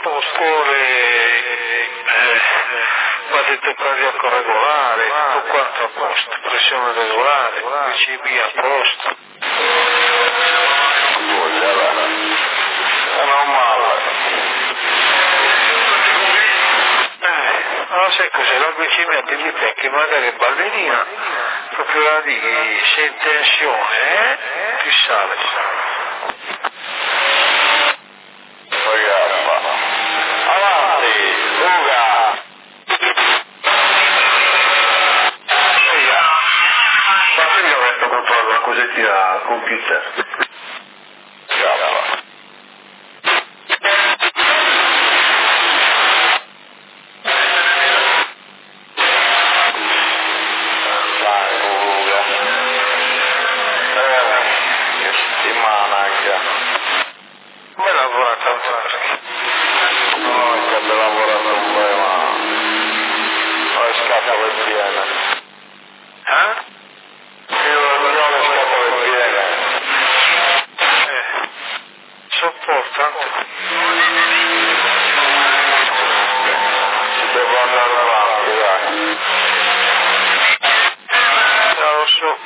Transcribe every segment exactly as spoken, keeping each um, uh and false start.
scuole, eh, partito cardiaco regolare, tutto quanto a posto, pressione regolare, glicemia a posto. È normale. Eh, non sai cos'è, la glicemia ti dice che magari ballerina, proprio la di sei in tensione, eh, ti sale. Cosettina computer. Scappa. Dai, Luca. Eh, che settimana anche. Come lavora tanto perché? No, che abbiamo lavorato un po', ma poi scappa per piena. Eh? Sopportante. Si devo andare avanti, dai. Non lo so.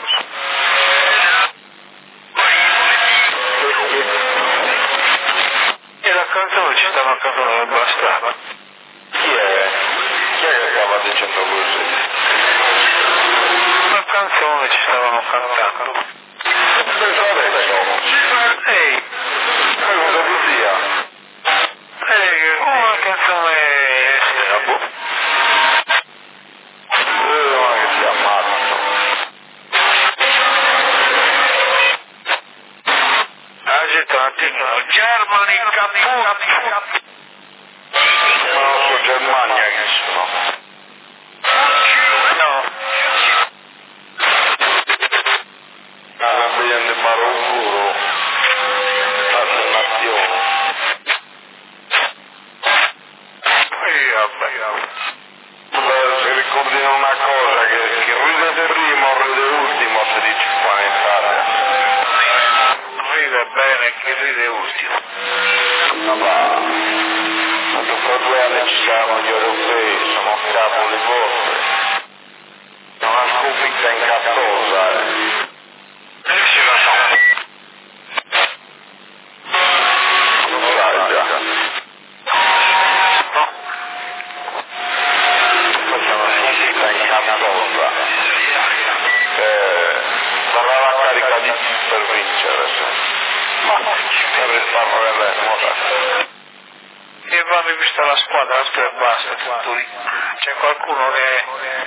E la canzone ci stava cantando nel bastava. Chi è? Chi è che stava dicendo così? La canzone ci stavano cantando. Pensate adesso. Ehi. Cosa vuol dire? Eh, una canzone estera, boh. Eh, ma che si ammazza. Agitati, Germany caput. Non so Germania che sono. No. Stanno vedendo il Marocco. Fate un attimo. Se ricordino una cosa, che chi ride primo ride ultimo, si dice qua in Italia. Ride bene, chi ride ultimo. Ma dopo due anni ci siamo gli europei, sono cavoli vostri. Una sconfitta incazzosa, eh. Eh sì, lo so. Non sai già. No. Questa è una sconfitta incazzosa. Eh, sarà la carica di per vincere, sì. Ma per riparare bene, E va vista la squadra, altro e basta, tutto lì. C'è qualcuno che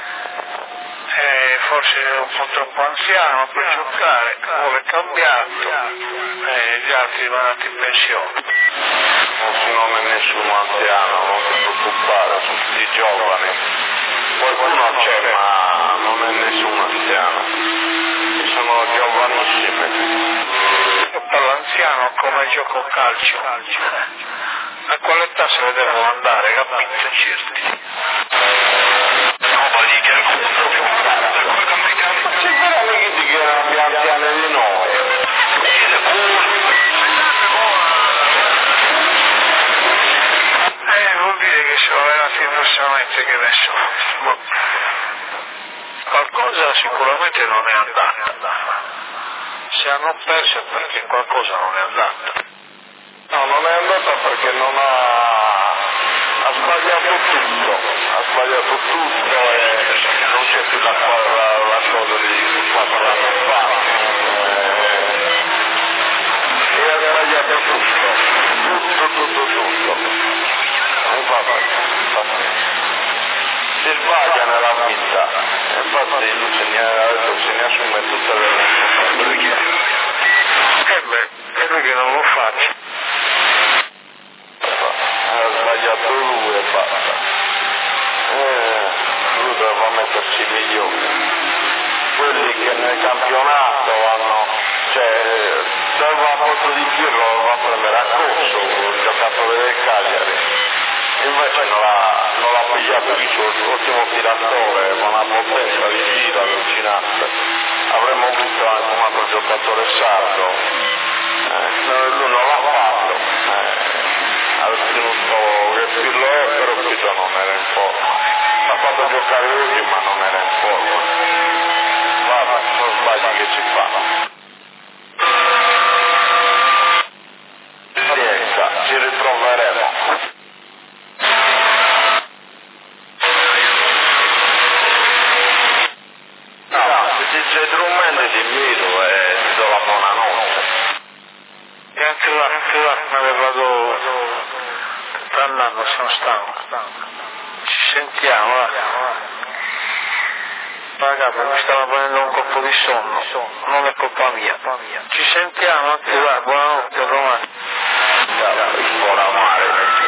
è forse un po' troppo anziano per giocare, vuole cambiato, e gli altri vanno andati in pensione. non è nessuno anziano, non ti preoccupare, sono tutti giovani. Qualcuno c'è, ma non è nessuno anziano. Sono giovanissimi. Io parlo anziano come gioco calcio. A quale età se ne devono andare, capito? Certi. Ma sicuramente che erano più anziani di noi. Eh, vuol dire che sono allenati diversamente che adesso. Qualcosa sicuramente non è andata. Se hanno perso è perché qualcosa non è andata. No, non è andata perché non ha... ha sbagliato tutto. Ha sbagliato tutto e non c'è più la, la, la cosa di quattro anni fa. Eh, e ha sbagliato tutto. Tutto, tutto, tutto. Infatti, infatti. Si sbaglia nella vita. Infatti lui se ne, adesso se ne assume tutte le responsabilità. Eh beh, è lui che non lo faccio. Ha sbagliato lui e basta. Eh, lui doveva metterci milioni. Quelli che nel campionato hanno, cioè, doveva posto di Pirlo, doveva prendere a corso il giocatore del Cagliari. Invece non l'ha, non l'ha pigliato il suo ottimo tiratore, con una potenza di tiro allucinante. Avremmo visto anche un altro giocatore sardo. Eh, lui non l'ha fatto. Eh, ha ottenuto in forma. Ha fatto giocare oggi ma non era in forma. Guarda, non sbagli che ci fa. Riesca, ci ritroveremo. C'è Drummond di Miro e ti do la buonanotte. E anche là, anche là, me ne vado andando, sono stanco. Ci sentiamo, va. Ragazzi, mi stava prendendo un colpo di sonno, non è colpa mia. Ci sentiamo anche là, buonanotte, domani. Buona mare.